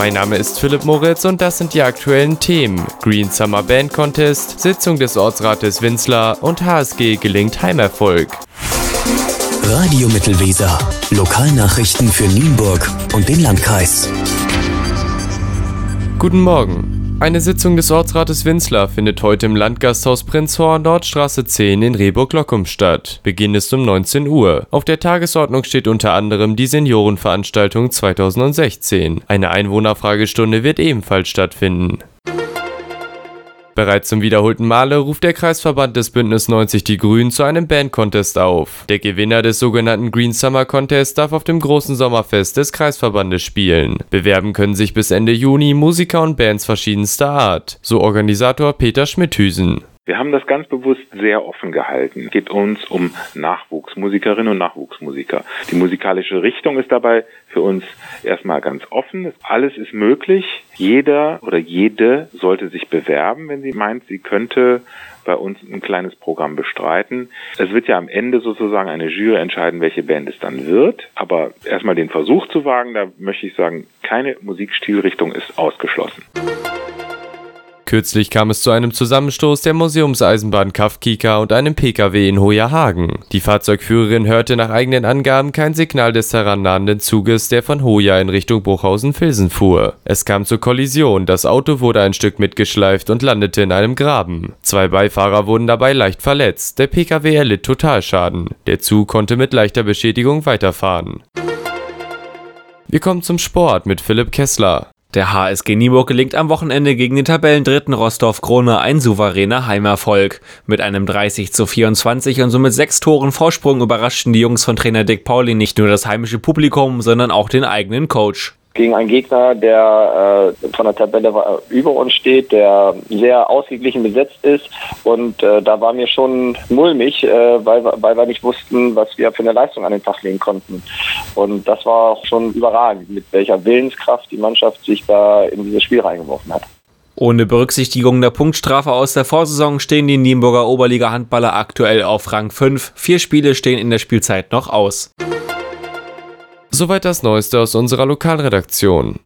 Mein Name ist Philipp Moritz und das sind die aktuellen Themen. Green Summer Band Contest, Sitzung des Ortsrates Winzlar und HSG gelingt Heimerfolg. Radio Mittelweser. Lokalnachrichten für Nienburg und den Landkreis. Guten Morgen. Eine Sitzung des Ortsrates Winzlar findet heute im Landgasthaus Prinzhorn, Nordstraße 10 in Rehburg-Lockum statt. Beginn ist um 19 Uhr. Auf der Tagesordnung steht unter anderem die Seniorenveranstaltung 2016. Eine Einwohnerfragestunde wird ebenfalls stattfinden. Bereits zum wiederholten Male ruft der Kreisverband des Bündnis 90 Die Grünen zu einem Band-Contest auf. Der Gewinner des sogenannten Green Summer Contest darf auf dem großen Sommerfest des Kreisverbandes spielen. Bewerben können sich bis Ende Juni Musiker und Bands verschiedenster Art, so Organisator Peter Schmidthüsen. Wir haben das ganz bewusst sehr offen gehalten. Es geht uns um Nachwuchsmusikerinnen und Nachwuchsmusiker. Die musikalische Richtung ist dabei für uns erstmal ganz offen. Alles ist möglich. Jeder oder jede sollte sich bewerben, wenn sie meint, sie könnte bei uns ein kleines Programm bestreiten. Es wird ja am Ende sozusagen eine Jury entscheiden, welche Band es dann wird. Aber erstmal den Versuch zu wagen, da möchte ich sagen, keine Musikstilrichtung ist ausgeschlossen. Kürzlich kam es zu einem Zusammenstoß der Museumseisenbahn Kafkika und einem Pkw in Hoya-Hagen. Die Fahrzeugführerin hörte nach eigenen Angaben kein Signal des herannahenden Zuges, der von Hoya in Richtung Bruchhausen-Vilsen fuhr. Es kam zur Kollision, das Auto wurde ein Stück mitgeschleift und landete in einem Graben. 2 Beifahrer wurden dabei leicht verletzt, der Pkw erlitt Totalschaden. Der Zug konnte mit leichter Beschädigung weiterfahren. Wir kommen zum Sport mit Philipp Kessler. Der HSG Nienburg gelingt am Wochenende gegen den Tabellendritten Rostorf Krone ein souveräner Heimerfolg. Mit einem 30:24 und somit 6 Toren Vorsprung überraschten die Jungs von Trainer Dick Pauli nicht nur das heimische Publikum, sondern auch den eigenen Coach. Gegen einen Gegner, der von der Tabelle über uns steht, der sehr ausgeglichen besetzt ist. Und da war mir schon mulmig, weil wir nicht wussten, was wir für eine Leistung an den Tag legen konnten. Und das war auch schon überragend, mit welcher Willenskraft die Mannschaft sich da in dieses Spiel reingeworfen hat. Ohne Berücksichtigung der Punktstrafe aus der Vorsaison stehen die Nienburger Oberliga-Handballer aktuell auf Rang 5. 4 Spiele stehen in der Spielzeit noch aus. Soweit das Neueste aus unserer Lokalredaktion.